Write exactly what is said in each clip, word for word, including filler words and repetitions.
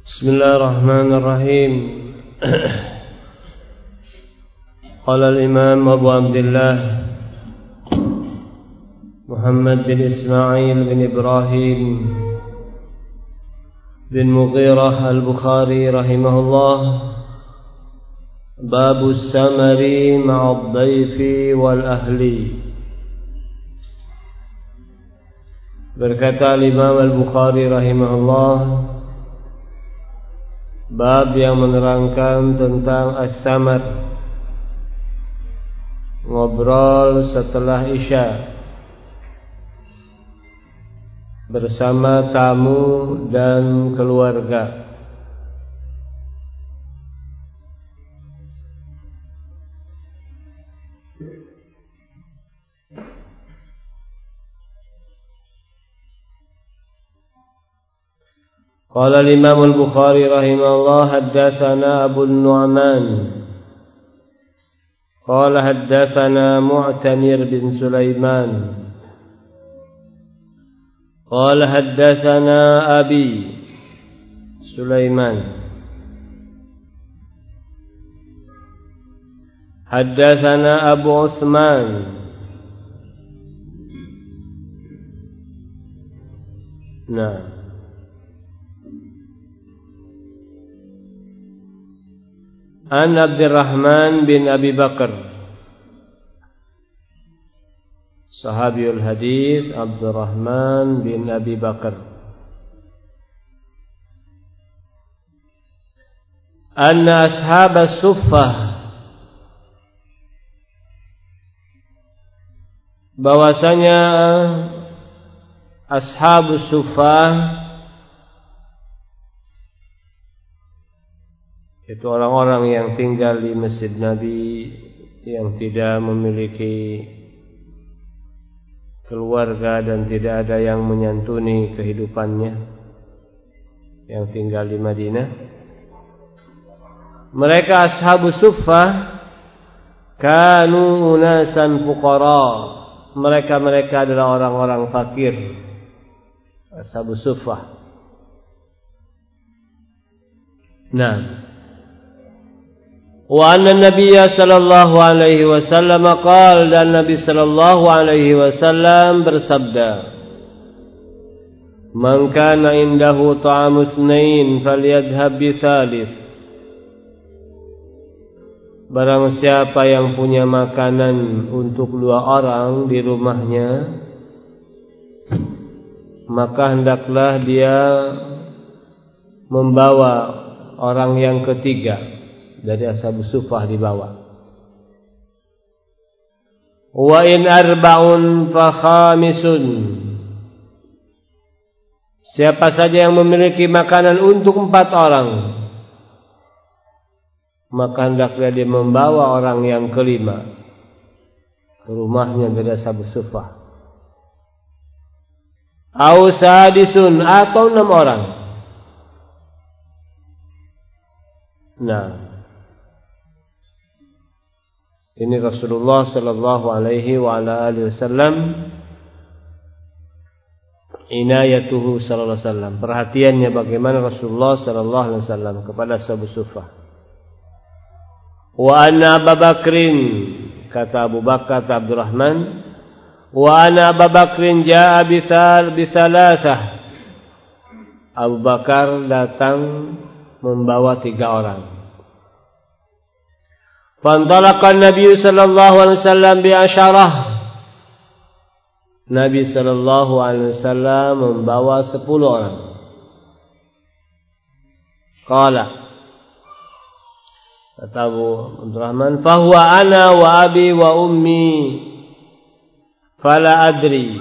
Bismillahirrahmanirrahim. Qala al-Imam Abu Abdullah Muhammad bin Ismail bin Ibrahim bin Mughirah al-Bukhari rahimahullah, Babu samari ma'ad dhaifi wal ahli. Berkata al-Imam al-Bukhari rahimahullah, bab yang menerangkan tentang as-samar, ngobrol setelah isya bersama tamu dan keluarga. Qala al-Imam al-Bukhari rahimahullah, haddatsana Abu Nu'man qala haddatsana Mu'tamir bin Sulaiman qala haddatsana Abi Sulaiman haddatsana Abu Uthman nah An Abdurrahman bin Abi Bakar, sahabiul hadis Abdurrahman bin Abi Bakar, anna ashab as-suffah, bahwasanya ashabus suffah itu orang-orang yang tinggal di Masjid Nabi, yang tidak memiliki keluarga dan tidak ada yang menyantuni kehidupannya, yang tinggal di Madinah. Mereka ashabus suffah kanu unasan fuqara, mereka-mereka adalah orang-orang fakir. Ashabus suffah. Nah, wa anna nabiyya sallallahu alaihi wasallam qala, dan Nabi sallallahu alaihi wasallam bersabda, man kana indahu ta'amu itsnain falyadhhab bi tsalits, barang siapa yang punya makanan untuk dua orang di rumahnya, maka hendaklah dia membawa orang yang ketiga dari ashabus suffah di bawah. Wa in arba'un fa khamisun, siapa saja yang memiliki makanan untuk empat orang, maka hendaklah dia membawa orang yang kelima ke rumahnya dari ashabus suffah. Au sadisun, atau enam orang. Nah, ini Rasulullah sallallahu alaihi wa ala alihi wasallam, inayatuhu sallallahu alaihi wasallam, perhatiannya bagaimana Rasulullah sallallahu alaihi wasallam kepada ashabus suffah. Wa anna Abu Bakrin, kata Abu Bakar kata Abdurrahman, wa anna Abu Bakrin jaa bisal bisalasah, Abu Bakar datang membawa tiga orang. Fantalaqa Nabi sallallahu alaihi wasallam bi asyarah, Nabi sallallahu alaihi wasallam membawa sepuluh orang. Qala, kata Abu Abdurrahman, fahuwa ana wa abi wa ummi fala adri.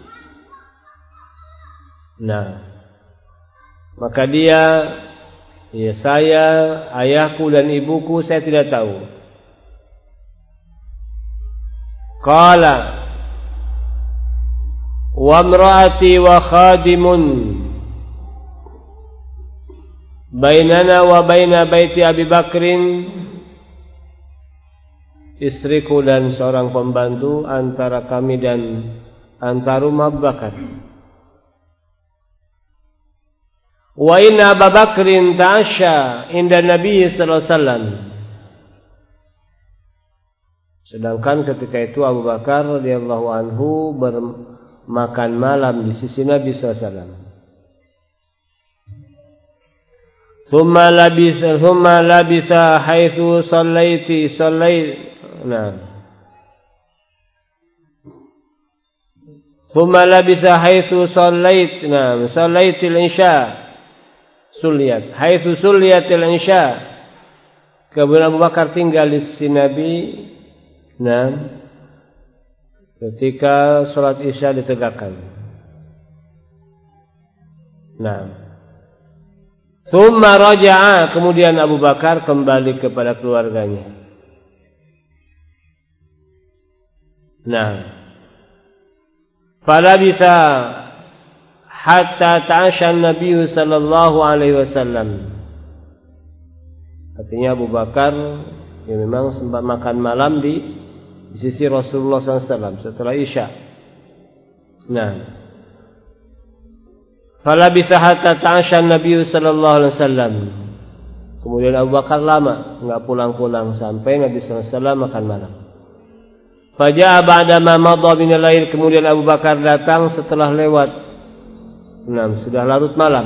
Nah, maka dia, ya saya, ayahku dan ibuku, saya tidak tahu. Qala wa imraati wa khadimun bainana wa baina baiti Abi Bakrin, istriku dan seorang pembantu antara kami dan antara rumah Abu Bakar. Wa inna Abu Bakrin ta'asya inda Nabi sallallahu alaihi wasallam. Sedangkan ketika itu Abu Bakar radhiyallahu anhu bermakan malam di sisi Nabi sallallahu alaihi wasallam. Thumma labisa thumma labisa haitsu sallaiti sallait nah Thumma labisa haitsu sallait nah sallaitil isya sulliyat haitsu sulliyatil isya. Kemudian Abu Bakar tinggal di sisi Nabi nah ketika salat isya ditegakkan. Nah Tsumma raja'a, kemudian Abu Bakar kembali kepada keluarganya. Nah, fala bisa hatta ta'asha Nabi sallallahu alaihi wasallam. Artinya Abu Bakar ya memang sempat makan malam di, di sisi Rasulullah sallallahu alaihi wasallam setelah Isya. Nah, fala bisa hatta ta'asha Nabi sallallahu alaihi wasallam. Kemudian Abu Bakar lama enggak pulang-pulang sampai Nabi sallallahu alaihi wasallam makan malam. Faja'a ba'da ma madha min al-lail, kemudian Abu Bakar datang setelah lewat enam sudah larut malam.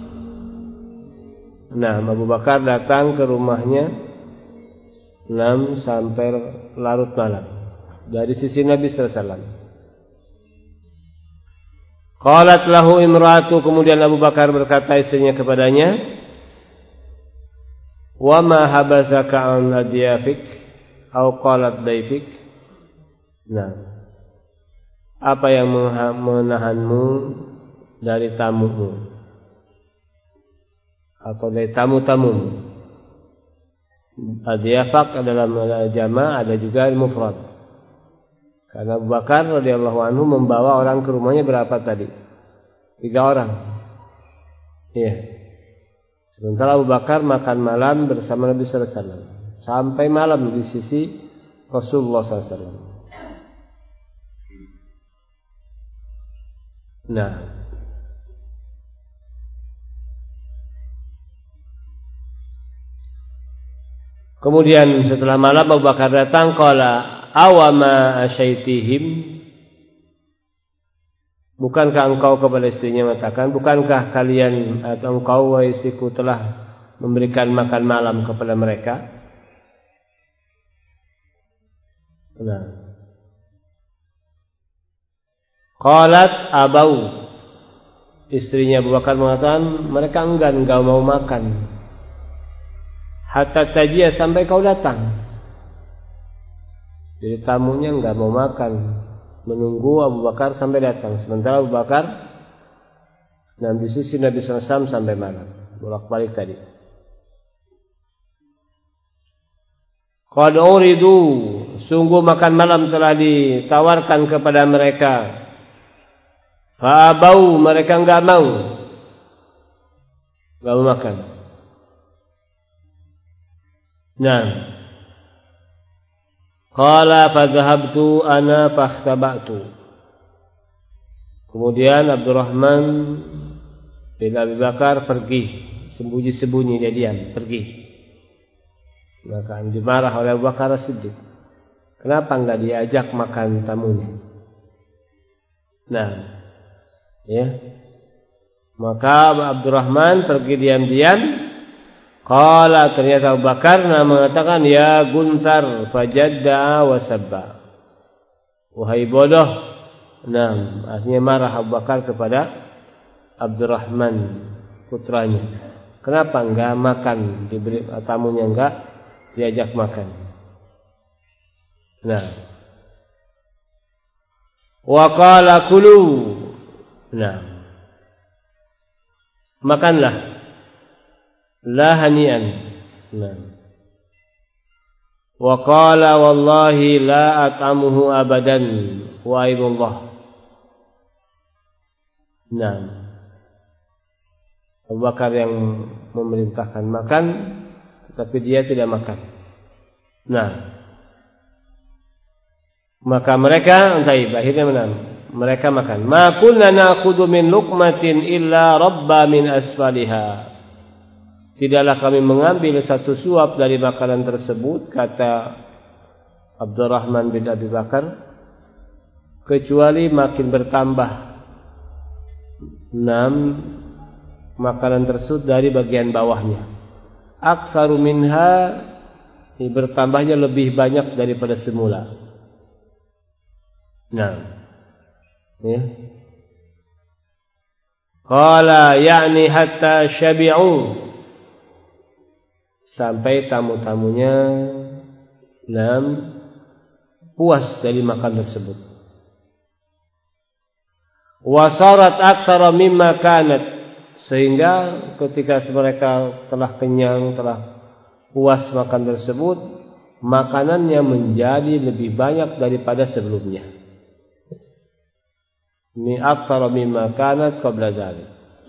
Nah, Abu Bakar datang ke rumahnya enam sampai larut malam dari sisi Nabi sallallahu alaihi wasallam. Qalat lahu imra'atu, kemudian Abu Bakar berkata istrinya kepadanya, wa ma habasaka an adiyafik au qalat daifik. Nah, apa yang menahanmu dari tamumu atau dari tamu-tamumu? Adiyafak adalah jama', ada juga mufrad. Karena Abu Bakar radhiyallahu anhu membawa orang ke rumahnya berapa tadi? Tiga orang. Iya. Sementara Abu Bakar makan malam bersama Nabi sallallahu alaihi wasallam sampai malam di sisi Rasulullah sallallahu alaihi wasallam. Nah, kemudian setelah malam Abu Bakar datang, qala awama asyaitihim, bukankah engkau kepada istrinya mengatakan, bukankah kalian atau engkau wahai istriku telah memberikan makan malam kepada mereka? Nah, qalat abau, istrinya Abu Bakar mengatakan mereka enggan, enggak mau makan hatta tajia, sampai kau datang. Jadi tamunya enggak mau makan, menunggu Abu Bakar sampai datang. Sementara Abu Bakar dan di sisi Nabi sallallahu alaihi wasallam sampai malam, bolak-balik tadi. Qad uridu, sungguh makan malam telah ditawarkan kepada mereka. Fa abau, mereka enggak mau, enggak mau makan. Nah, qala fadhahabtu ana fakhtabatu. Kemudian Abdurrahman bin Abi Bakar pergi, sembunyi-sembunyi dia diam, pergi. Maka dimarah oleh Abu Bakar As-Siddiq. Kenapa enggak diajak makan tamunya? Nah, ya. Maka Abdurrahman pergi diam-diam. Qala, ternyata Abu Bakar mengatakan, ya Guntar fajadda wa sabba. Wahai bodoh. Nah, artinya marah Abu Bakar kepada Abdurrahman putranya. Kenapa enggak makan, diberi tamunya enggak diajak makan? Nah, wa qala kulu. Nah, makanlah. La hani'an. Nah. Wa qala wallahi la at'amuhu abadan wa aibullah. Nah, Abu Bakar yang memerintahkan makan, tetapi dia tidak makan. Nah, maka mereka entah akhirnya menang, mereka makan. Ma kunna na'khudhu min luqmatin illa rabba min asfaliha. Tidaklah kami mengambil satu suap dari makanan tersebut, kata Abdurrahman bin Abi Bakar, kecuali makin bertambah enam makanan tersebut dari bagian bawahnya. Aktsaru minha, bertambahnya lebih banyak daripada semula. Nah, ya. Qala ya'ni hatta syabi'u, sampai tamu-tamunya enam puas dari makan tersebut. Wasarat aktsara mimma kanat, sehingga ketika mereka telah kenyang, telah puas makan tersebut, makanannya menjadi lebih banyak daripada sebelumnya. Mi aktsara mimma kanat qabla dzalik.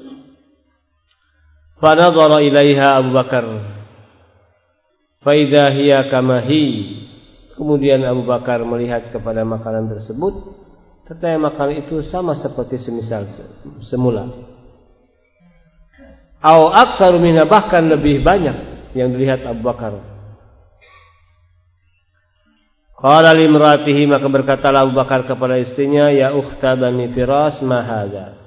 Fa nadhara ilaiha Abu Bakar fa idza hiya kama hi. Kemudian Abu Bakar melihat kepada makanan tersebut, ternyata makanan itu sama seperti semisal semula. Au aktsaru minha, bahkan lebih banyak yang dilihat Abu Bakar. Qala limratihi, maka berkatalah Abu Bakar kepada istrinya, ya ukhta bani Firas, ma hadza.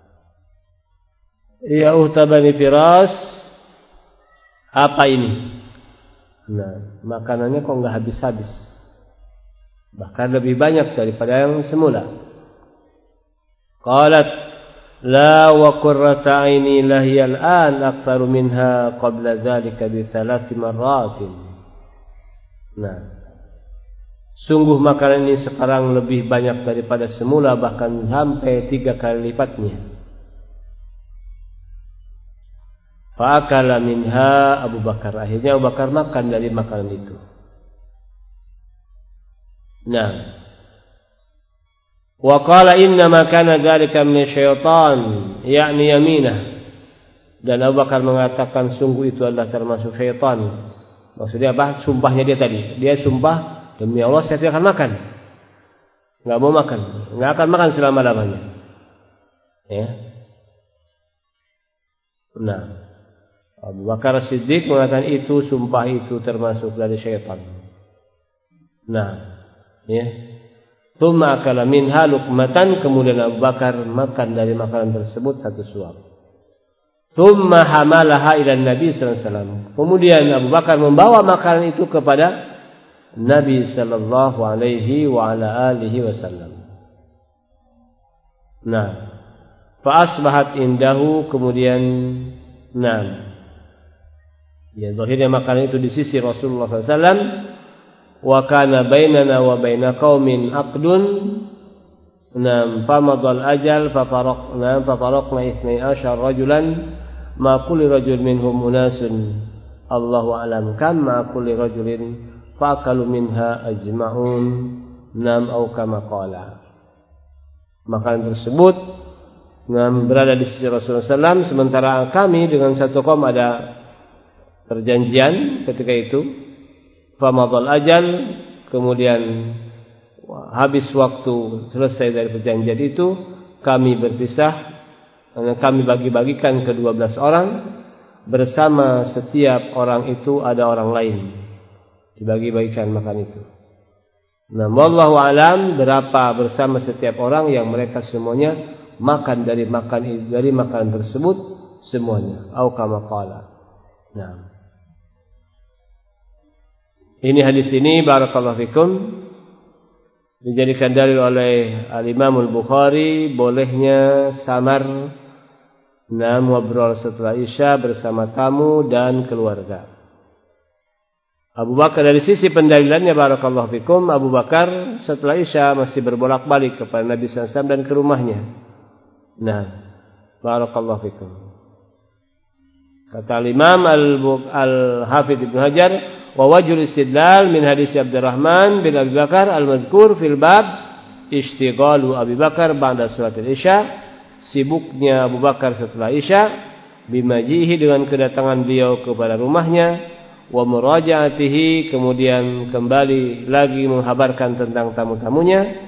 Ya ukhta bani Firas, apa ini? Nah, makanannya kok enggak habis-habis, bahkan lebih banyak daripada yang semula. Qalat la wa qurrata aini lahiya al-an aktsaru minha qabla dzalika bi thalath marratin. Nah, sungguh makanan ini sekarang lebih banyak daripada semula, bahkan sampai tiga kali lipatnya. Fa'akala minha Abu Bakar, akhirnya Abu Bakar makan dari makanan itu. Nah, wa qala inna ma kana dzalika min syaitan, yakni yaminah. Dan Abu Bakar mengatakan sungguh itu adalah termasuk syaitan. Maksudnya apa? Sumpahnya dia tadi. Dia sumpah, demi Allah saya tidak akan makan. Enggak mau makan, enggak akan makan selama-lamanya. Ya. Nah, Abu Bakar Siddiq mengatakan itu sumpah itu termasuk dari syaitan. Nah, ya. Tsumma akala minha luqmatan, kemudian Abu Bakar makan dari makanan tersebut satu suap. Tsumma hamalaha ila Nabi sallallahu alaihi wasallam. Kemudian Abu Bakar membawa makanan itu kepada Nabi sallallahu alaihi wa ala alihi wasallam. Nah, fa asbahat indahu, kemudian nah, ya, akhirnya makanan itu di sisi Rasulullah sallallahu alaihi wasallam. Wa kana bainana wa baina qaumin aqdun. Nam famadal ajal fa faraqna fa faraqna ithnai ashar rajulan ma kulli rajul minhum unasun Allahu a'lam kam ma kulli rajulin fa akalu minha ajma'un nam au kama qala. Makanan tersebut nam berada di sisi Rasulullah sallallahu alaihi wasallam, sementara kami dengan satu kaum ada perjanjian ketika itu. Famadal ajal, kemudian habis waktu, selesai dari perjanjian itu, kami berpisah. Kami bagi-bagikan ke dua belas orang, bersama setiap orang itu ada orang lain, dibagi-bagikan makan itu. Nah, wallahu alam berapa bersama setiap orang yang mereka semuanya makan dari makan dari makanan tersebut semuanya. Au kama qala. Nah, ini hadis ini barakallahu fikum dijadikan dalil oleh Al-Imam Al-Bukhari bolehnya samar nah ngobrol setelah Isya bersama tamu dan keluarga. Abu Bakar, dari sisi pendalilannya barakallahu fikum, Abu Bakar setelah Isya masih berbolak-balik kepada Nabi sallallahu alaihi wasallam dan ke rumahnya. Nah, barakallahu fikum. Kata Imam Al-Hafidz Ibnu Hajar, wa wajhul istidlal min hadis Abdurrahman bin Abi Bakar al-mazkur fil bab ishtighalu Abi Bakar ba'da salatil Isya, sibuknya Abu Bakar setelah Isya, bimajihi dengan kedatangan beliau kepada rumahnya, wa murajaatihi kemudian kembali lagi menghabarkan tentang tamu-tamunya,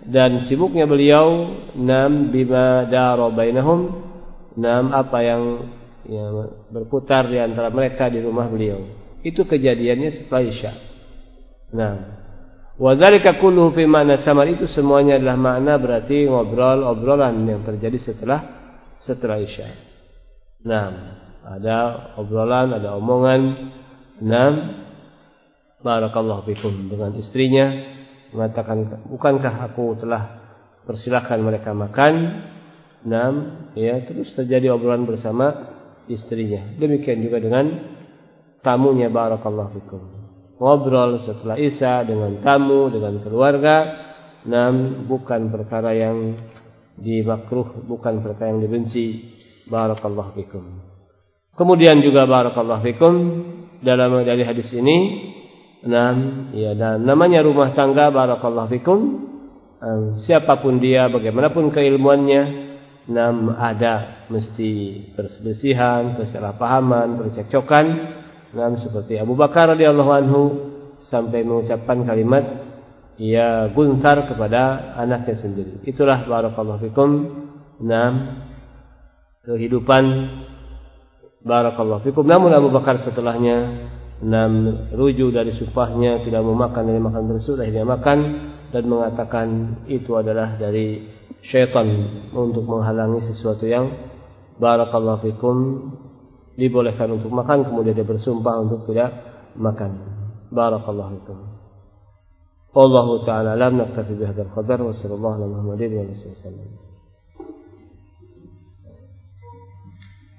dan sibuknya beliau nam bima dara bainahum, nam apa yang ya, berputar di antara mereka di rumah beliau. Itu kejadiannya setelah Isya. Nah, wa dzalika kulluhu fi ma'na samar, itu semuanya adalah makna berarti ngobrol-obrolan yang terjadi setelah setelah Isya. Nah, ada obrolan, ada omongan. Nah, barakallahu fikum, dengan istrinya mengatakan, bukankah aku telah persilahkan mereka makan? Nah, ya, terus terjadi obrolan bersama istrinya. Demikian juga dengan tamunya, barakallahu fikum. Ngobrol setelah Isya dengan tamu, dengan keluarga. Nah, bukan perkara yang dimakruh, bukan perkara yang dibenci. Barakallahu fikum. Kemudian juga barakallahu fikum, dalam dari hadis ini, nah, ya, dan namanya rumah tangga, barakallahu fikum, siapapun dia, bagaimanapun keilmuannya, nam ada mesti perselisihan, kesalahpahaman, percekcokan. Nam seperti Abu Bakar radhiyallahu anhu sampai mengucapkan kalimat ya guntar kepada anaknya sendiri. Itulah barakallahu fikum, nam kehidupan, barakallahu fikum. Namun Abu Bakar setelahnya nam rujuk dari sumpahnya, tidak mau makan dari makan tersebut, akhirnya makan dan mengatakan itu adalah dari syaitan untuk menghalangi sesuatu yang barakallahu fikum dibolehkan untuk makan, kemudian dia bersumpah untuk tidak makan. Barakallahu fikum. Wallahu ta'ala alam, naktafi bihadzal qadar wa sallallahu ala Muhammadin wa alihi wasallam.